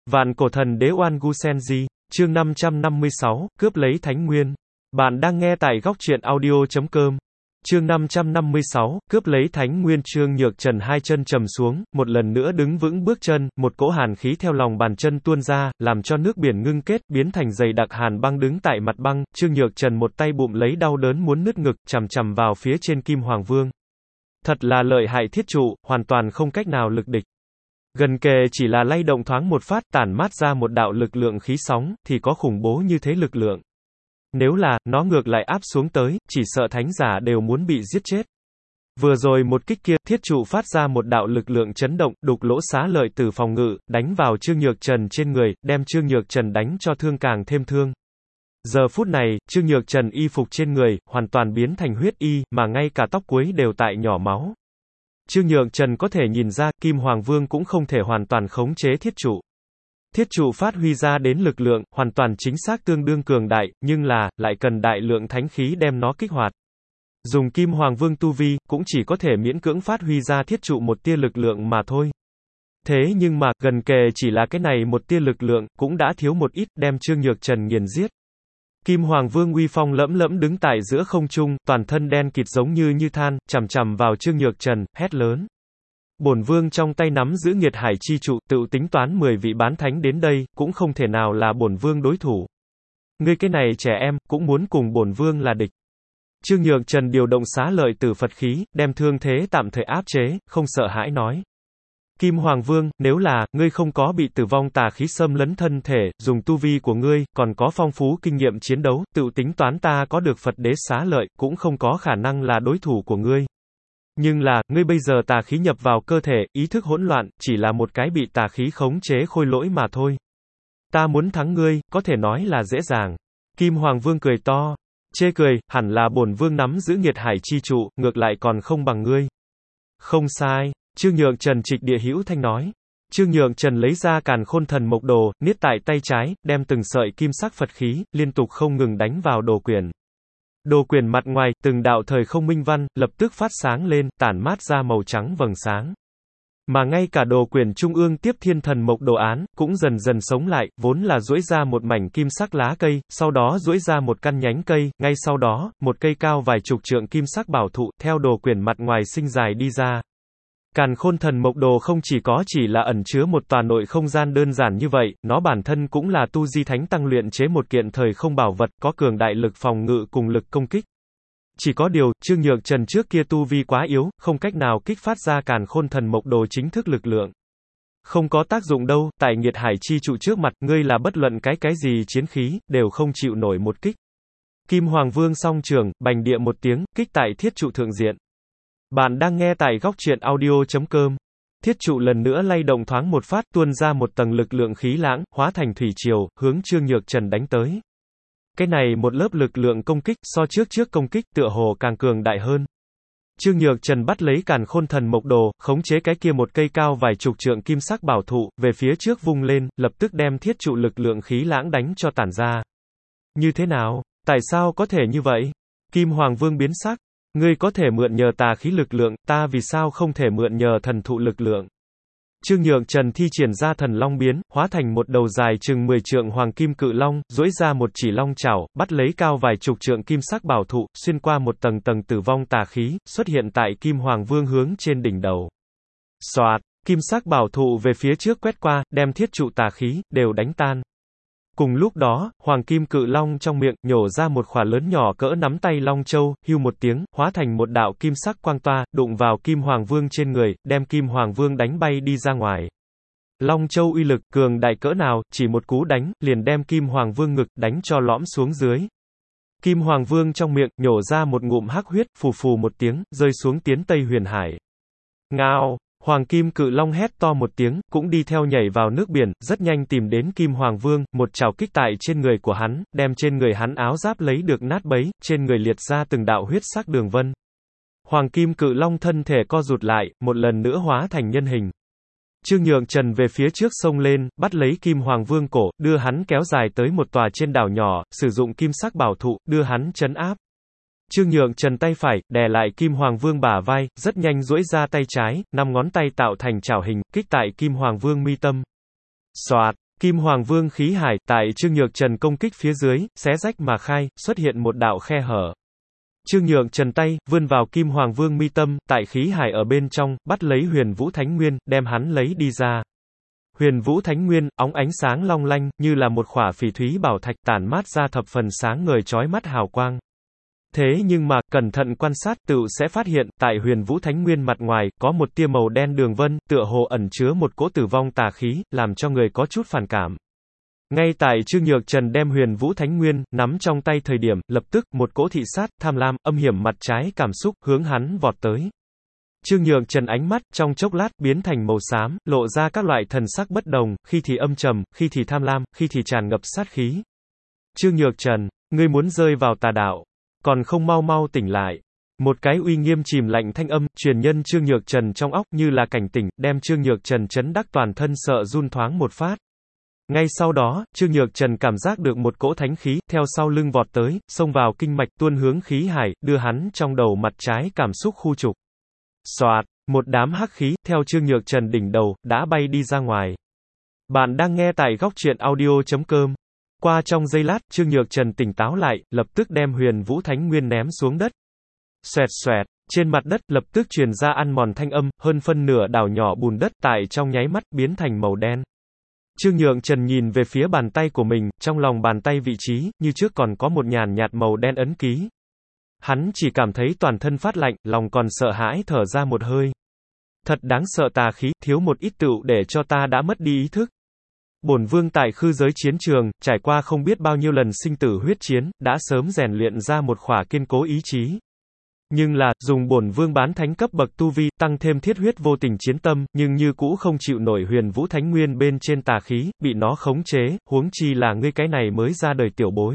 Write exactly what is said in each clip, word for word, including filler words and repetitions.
Vạn cổ thần đế Oan Gu Senji, chương năm trăm năm mươi sáu, cướp lấy Thánh Nguyên. Bạn đang nghe tại góc truyện audio chấm com. Chương năm trăm năm mươi sáu, cướp lấy Thánh Nguyên. Trương Nhược Trần hai chân trầm xuống, một lần nữa đứng vững bước chân, một cỗ hàn khí theo lòng bàn chân tuôn ra, làm cho nước biển ngưng kết, biến thành dày đặc hàn băng đứng tại mặt băng. Trương Nhược Trần một tay bụng lấy đau đớn muốn nứt ngực, chằm chằm vào phía trên Kim Hoàng Vương. Thật là lợi hại thiết trụ, hoàn toàn không cách nào lực địch. Gần kề chỉ là lay động thoáng một phát, tản mát ra một đạo lực lượng khí sóng, thì có khủng bố như thế lực lượng. Nếu là, nó ngược lại áp xuống tới, chỉ sợ thánh giả đều muốn bị giết chết. Vừa rồi một kích kia, thiết trụ phát ra một đạo lực lượng chấn động, đục lỗ xá lợi tử phòng ngự, đánh vào Trương Nhược Trần trên người, đem Trương Nhược Trần đánh cho thương càng thêm thương. Giờ phút này, Trương Nhược Trần y phục trên người, hoàn toàn biến thành huyết y, mà ngay cả tóc cuối đều tại nhỏ máu. Trương Nhược Trần có thể nhìn ra, Kim Hoàng Vương cũng không thể hoàn toàn khống chế thiết trụ. Thiết trụ phát huy ra đến lực lượng, hoàn toàn chính xác tương đương cường đại, nhưng là, lại cần đại lượng thánh khí đem nó kích hoạt. Dùng Kim Hoàng Vương tu vi, cũng chỉ có thể miễn cưỡng phát huy ra thiết trụ một tia lực lượng mà thôi. Thế nhưng mà, gần kề chỉ là cái này một tia lực lượng, cũng đã thiếu một ít, đem Trương Nhược Trần nghiền giết. Kim Hoàng Vương uy phong lẫm lẫm đứng tại giữa không trung, toàn thân đen kịt giống như như than, chằm chằm vào Trương Nhược Trần, hét lớn. Bổn vương trong tay nắm giữ nghiệt hải chi trụ, tự tính toán mười vị bán thánh đến đây, cũng không thể nào là bổn vương đối thủ. Ngươi cái này trẻ em, cũng muốn cùng bổn vương là địch. Trương Nhược Trần điều động xá lợi tử Phật khí, đem thương thế tạm thời áp chế, không sợ hãi nói. Kim Hoàng Vương, nếu là, ngươi không có bị tử vong tà khí xâm lấn thân thể, dùng tu vi của ngươi, còn có phong phú kinh nghiệm chiến đấu, tự tính toán ta có được Phật đế xá lợi, cũng không có khả năng là đối thủ của ngươi. Nhưng là, ngươi bây giờ tà khí nhập vào cơ thể, ý thức hỗn loạn, chỉ là một cái bị tà khí khống chế khôi lỗi mà thôi. Ta muốn thắng ngươi, có thể nói là dễ dàng. Kim Hoàng Vương cười to. Chê cười, hẳn là bổn vương nắm giữ nghiệt hải chi trụ, ngược lại còn không bằng ngươi. Không sai. Trương Nhược Trần trịch địa hữu thanh nói. Trương Nhược Trần lấy ra Càn Khôn Thần Mộc Đồ, niết tại tay trái, đem từng sợi kim sắc Phật khí, liên tục không ngừng đánh vào đồ quyển. Đồ quyển mặt ngoài, từng đạo thời không minh văn, lập tức phát sáng lên, tản mát ra màu trắng vầng sáng. Mà ngay cả đồ quyển trung ương tiếp thiên thần mộc đồ án, cũng dần dần sống lại, vốn là duỗi ra một mảnh kim sắc lá cây, sau đó duỗi ra một căn nhánh cây, ngay sau đó, một cây cao vài chục trượng kim sắc bảo thụ, theo đồ quyển mặt ngoài sinh dài đi ra. Càn Khôn Thần Mộc Đồ không chỉ có chỉ là ẩn chứa một tòa nội không gian đơn giản như vậy, nó bản thân cũng là tu di thánh tăng luyện chế một kiện thời không bảo vật, có cường đại lực phòng ngự cùng lực công kích. Chỉ có điều, Trương Nhược Trần trước kia tu vi quá yếu, không cách nào kích phát ra Càn Khôn Thần Mộc Đồ chính thức lực lượng. Không có tác dụng đâu, tại nghiệt hải chi trụ trước mặt, ngươi là bất luận cái cái gì chiến khí, đều không chịu nổi một kích. Kim Hoàng Vương song trường, bành địa một tiếng, kích tại thiết trụ thượng diện. Bạn đang nghe tại góc truyện audio chấm com. Thiết trụ lần nữa lay động thoáng một phát, tuôn ra một tầng lực lượng khí lãng, hóa thành thủy triều, hướng Trương Nhược Trần đánh tới. Cái này một lớp lực lượng công kích, so trước trước công kích, tựa hồ càng cường đại hơn. Trương Nhược Trần bắt lấy Càn Khôn Thần Mộc Đồ, khống chế cái kia một cây cao vài chục trượng kim sắc bảo thụ, về phía trước vung lên, lập tức đem thiết trụ lực lượng khí lãng đánh cho tản ra. Như thế nào? Tại sao có thể như vậy? Kim Hoàng Vương biến sắc. Ngươi có thể mượn nhờ tà khí lực lượng, ta vì sao không thể mượn nhờ thần thụ lực lượng? Trương Nhược Trần thi triển ra thần long biến, hóa thành một đầu dài chừng mười trượng hoàng kim cự long, duỗi ra một chỉ long chảo, bắt lấy cao vài chục trượng kim sắc bảo thụ, xuyên qua một tầng tầng tử vong tà khí, xuất hiện tại Kim Hoàng Vương hướng trên đỉnh đầu. Soạt, kim sắc bảo thụ về phía trước quét qua, đem thiết trụ tà khí, đều đánh tan. Cùng lúc đó, hoàng kim cự long trong miệng, nhổ ra một khỏa lớn nhỏ cỡ nắm tay long châu, hưu một tiếng, hóa thành một đạo kim sắc quang toa, đụng vào Kim Hoàng Vương trên người, đem Kim Hoàng Vương đánh bay đi ra ngoài. Long châu uy lực, cường đại cỡ nào, chỉ một cú đánh, liền đem Kim Hoàng Vương ngực, đánh cho lõm xuống dưới. Kim Hoàng Vương trong miệng, nhổ ra một ngụm hắc huyết, phù phù một tiếng, rơi xuống tiến Tây Huyền Hải. Ngao! Hoàng Kim Cự Long hét to một tiếng, cũng đi theo nhảy vào nước biển, rất nhanh tìm đến Kim Hoàng Vương, một trảo kích tại trên người của hắn, đem trên người hắn áo giáp lấy được nát bấy, trên người liệt ra từng đạo huyết sắc đường vân. Hoàng Kim Cự Long thân thể co rụt lại, một lần nữa hóa thành nhân hình. Trương Nhược Trần về phía trước xông lên, bắt lấy Kim Hoàng Vương cổ, đưa hắn kéo dài tới một tòa trên đảo nhỏ, sử dụng kim sắc bảo thụ, đưa hắn trấn áp. Trương Nhược Trần tay phải, đè lại Kim Hoàng Vương bả vai, rất nhanh duỗi ra tay trái, năm ngón tay tạo thành chảo hình, kích tại Kim Hoàng Vương mi tâm. Soạt, Kim Hoàng Vương khí hải, tại Trương Nhược Trần công kích phía dưới, xé rách mà khai, xuất hiện một đạo khe hở. Trương Nhược Trần tay, vươn vào Kim Hoàng Vương mi tâm, tại khí hải ở bên trong, bắt lấy Huyền Vũ Thánh Nguyên, đem hắn lấy đi ra. Huyền Vũ Thánh Nguyên, óng ánh sáng long lanh, như là một khỏa phỉ thúy bảo thạch tản mát ra thập phần sáng ngời chói mắt hào quang. Thế nhưng mà, cẩn thận quan sát, tựu sẽ phát hiện, tại Huyền Vũ Thánh Nguyên mặt ngoài, có một tia màu đen đường vân, tựa hồ ẩn chứa một cỗ tử vong tà khí, làm cho người có chút phản cảm. Ngay tại Trương Nhược Trần đem Huyền Vũ Thánh Nguyên nắm trong tay thời điểm, lập tức, một cỗ thị sát, tham lam, âm hiểm mặt trái cảm xúc, hướng hắn vọt tới. Trương Nhược Trần ánh mắt, trong chốc lát, biến thành màu xám, lộ ra các loại thần sắc bất đồng, khi thì âm trầm, khi thì tham lam, khi thì tràn ngập sát khí. Trương Nhược Trần, ngươi muốn rơi vào tà đạo, còn không mau mau tỉnh lại. Một cái uy nghiêm chìm lạnh thanh âm, truyền nhân Trương Nhược Trần trong óc như là cảnh tỉnh, đem Trương Nhược Trần chấn đắc toàn thân sợ run thoáng một phát. Ngay sau đó, Trương Nhược Trần cảm giác được một cỗ thánh khí, theo sau lưng vọt tới, xông vào kinh mạch tuôn hướng khí hải, đưa hắn trong đầu mặt trái cảm xúc khu trục. Soạt, một đám hắc khí, theo Trương Nhược Trần đỉnh đầu, đã bay đi ra ngoài. Bạn đang nghe tại góc truyện audio chấm com. Qua trong giây lát, Trương Nhược Trần tỉnh táo lại, lập tức đem Huyền Vũ Thánh Nguyên ném xuống đất. Xoẹt xoẹt, trên mặt đất, lập tức truyền ra ăn mòn thanh âm, hơn phân nửa đảo nhỏ bùn đất tại trong nháy mắt, biến thành màu đen. Trương Nhược Trần nhìn về phía bàn tay của mình, trong lòng bàn tay vị trí, như trước còn có một nhàn nhạt màu đen ấn ký. Hắn chỉ cảm thấy toàn thân phát lạnh, lòng còn sợ hãi thở ra một hơi. Thật đáng sợ tà khí, thiếu một ít tựu để cho ta đã mất đi ý thức. Bổn vương tại khư giới chiến trường, trải qua không biết bao nhiêu lần sinh tử huyết chiến, đã sớm rèn luyện ra một khỏa kiên cố ý chí. Nhưng là, dùng bổn vương bán thánh cấp bậc tu vi, tăng thêm thiết huyết vô tình chiến tâm, nhưng như cũ không chịu nổi Huyền Vũ Thánh Nguyên bên trên tà khí, bị nó khống chế, huống chi là ngươi cái này mới ra đời tiểu bối.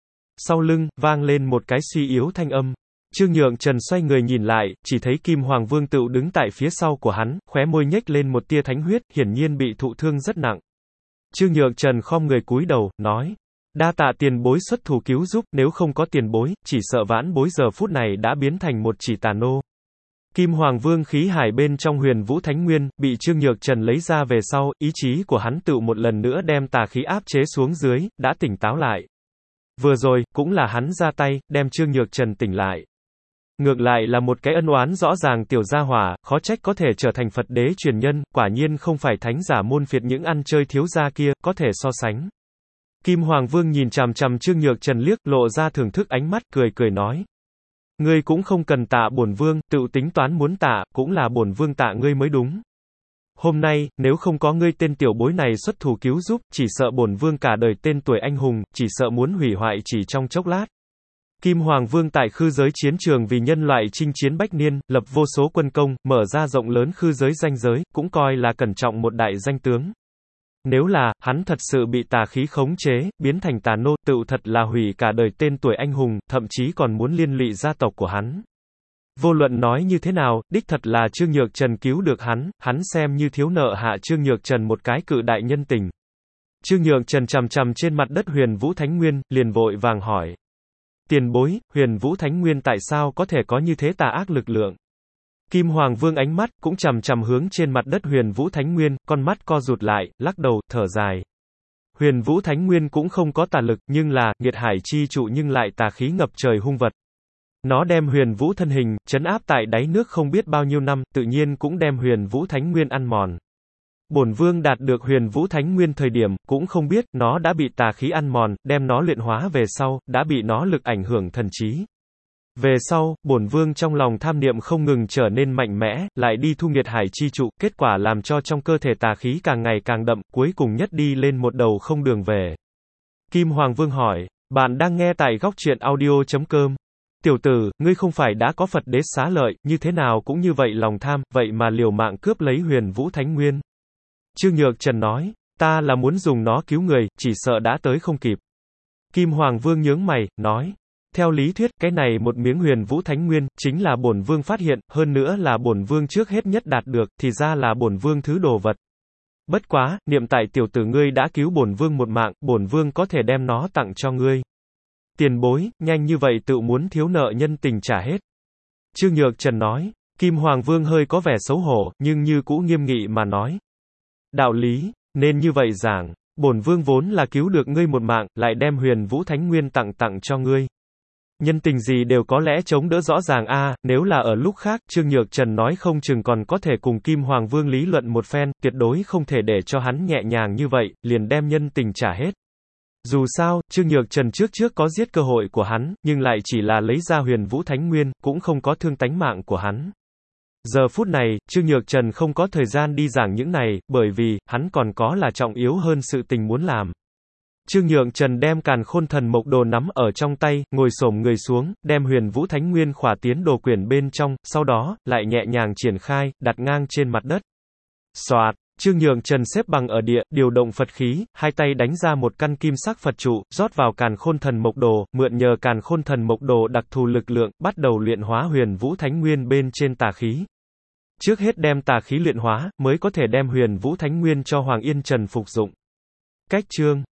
Sau lưng, vang lên một cái suy yếu thanh âm. Trương Nhược Trần xoay người nhìn lại, chỉ thấy Kim Hoàng Vương tựu đứng tại phía sau của hắn, khóe môi nhếch lên một tia thánh huyết, hiển nhiên bị thụ thương rất nặng. Trương Nhược Trần khom người cúi đầu, nói. Đa tạ tiền bối xuất thủ cứu giúp, nếu không có tiền bối, chỉ sợ vãn bối giờ phút này đã biến thành một chỉ tà nô. Kim Hoàng Vương khí hải bên trong Huyền Vũ Thánh Nguyên, bị Trương Nhược Trần lấy ra về sau, ý chí của hắn tựu một lần nữa đem tà khí áp chế xuống dưới, đã tỉnh táo lại. Vừa rồi, cũng là hắn ra tay, đem Trương Nhược Trần tỉnh lại. Ngược lại là một cái ân oán rõ ràng tiểu gia hỏa, khó trách có thể trở thành Phật đế truyền nhân, quả nhiên không phải thánh giả môn phiệt những ăn chơi thiếu gia kia, có thể so sánh. Kim Hoàng Vương nhìn chằm chằm Trương Nhược Trần liếc, lộ ra thưởng thức ánh mắt, cười cười nói. Ngươi cũng không cần tạ bổn vương, tự tính toán muốn tạ, cũng là bổn vương tạ ngươi mới đúng. Hôm nay, nếu không có ngươi tên tiểu bối này xuất thủ cứu giúp, chỉ sợ bổn vương cả đời tên tuổi anh hùng, chỉ sợ muốn hủy hoại chỉ trong chốc lát. Kim Hoàng Vương tại khư giới chiến trường vì nhân loại chinh chiến bách niên, lập vô số quân công, mở ra rộng lớn khư giới danh giới, cũng coi là cẩn trọng một đại danh tướng. Nếu là, hắn thật sự bị tà khí khống chế, biến thành tà nô, tựu thật là hủy cả đời tên tuổi anh hùng, thậm chí còn muốn liên lụy gia tộc của hắn. Vô luận nói như thế nào, đích thật là Trương Nhược Trần cứu được hắn, hắn xem như thiếu nợ hạ Trương Nhược Trần một cái cự đại nhân tình. Trương Nhược Trần chằm chằm trên mặt đất Huyền Vũ Thánh Nguyên, liền vội vàng hỏi. Tiền bối, Huyền Vũ Thánh Nguyên tại sao có thể có như thế tà ác lực lượng? Kim Hoàng Vương ánh mắt, cũng chằm chằm hướng trên mặt đất Huyền Vũ Thánh Nguyên, con mắt co rụt lại, lắc đầu, thở dài. Huyền Vũ Thánh Nguyên cũng không có tà lực, nhưng là, nghiệt hải chi trụ nhưng lại tà khí ngập trời hung vật. Nó đem Huyền Vũ thân hình, trấn áp tại đáy nước không biết bao nhiêu năm, tự nhiên cũng đem Huyền Vũ Thánh Nguyên ăn mòn. Bổn vương đạt được Huyền Vũ Thánh Nguyên thời điểm, cũng không biết, nó đã bị tà khí ăn mòn, đem nó luyện hóa về sau, đã bị nó lực ảnh hưởng thần trí. Về sau, bổn vương trong lòng tham niệm không ngừng trở nên mạnh mẽ, lại đi thu nghiệt hải chi trụ, kết quả làm cho trong cơ thể tà khí càng ngày càng đậm, cuối cùng nhất đi lên một đầu không đường về. Kim Hoàng Vương hỏi, bạn đang nghe tại góc truyện audio chấm com. Tiểu tử, ngươi không phải đã có Phật đế xá lợi, như thế nào cũng như vậy lòng tham, vậy mà liều mạng cướp lấy Huyền Vũ Thánh Nguyên. Trương Nhược Trần nói, ta là muốn dùng nó cứu người, chỉ sợ đã tới không kịp. Kim Hoàng Vương nhướng mày, nói, theo lý thuyết, cái này một miếng Huyền Vũ Thánh Nguyên, chính là bổn vương phát hiện, hơn nữa là bổn vương trước hết nhất đạt được, thì ra là bổn vương thứ đồ vật. Bất quá, niệm tại tiểu tử ngươi đã cứu bổn vương một mạng, bổn vương có thể đem nó tặng cho ngươi. Tiền bối, nhanh như vậy tự muốn thiếu nợ nhân tình trả hết. Trương Nhược Trần nói, Kim Hoàng Vương hơi có vẻ xấu hổ, nhưng như cũ nghiêm nghị mà nói. Đạo lý, nên như vậy giảng, Bổn vương vốn là cứu được ngươi một mạng, lại đem Huyền Vũ Thánh Nguyên tặng tặng cho ngươi. Nhân tình gì đều có lẽ chống đỡ rõ ràng a, à, nếu là ở lúc khác, Trương Nhược Trần nói không chừng còn có thể cùng Kim Hoàng Vương lý luận một phen, tuyệt đối không thể để cho hắn nhẹ nhàng như vậy, liền đem nhân tình trả hết. Dù sao, Trương Nhược Trần trước trước có giết cơ hội của hắn, nhưng lại chỉ là lấy ra Huyền Vũ Thánh Nguyên, cũng không có thương tánh mạng của hắn. Giờ phút này, Trương Nhược Trần không có thời gian đi giảng những này, bởi vì, hắn còn có là trọng yếu hơn sự tình muốn làm. Trương Nhượng Trần đem Càn Khôn Thần Mộc Đồ nắm ở trong tay, ngồi xổm người xuống, đem Huyền Vũ Thánh Nguyên khỏa tiến đồ quyển bên trong, sau đó, lại nhẹ nhàng triển khai, đặt ngang trên mặt đất. Soạt, Trương Nhượng Trần xếp bằng ở địa, điều động Phật khí, hai tay đánh ra một căn kim sắc Phật trụ, rót vào Càn Khôn Thần Mộc Đồ, mượn nhờ Càn Khôn Thần Mộc Đồ đặc thù lực lượng, bắt đầu luyện hóa Huyền Vũ Thánh Nguyên bên trên tà khí. Trước hết đem tà khí luyện hóa, mới có thể đem Huyền Vũ Thánh Nguyên cho Hoàng Yên Trần phục dụng. Cách chương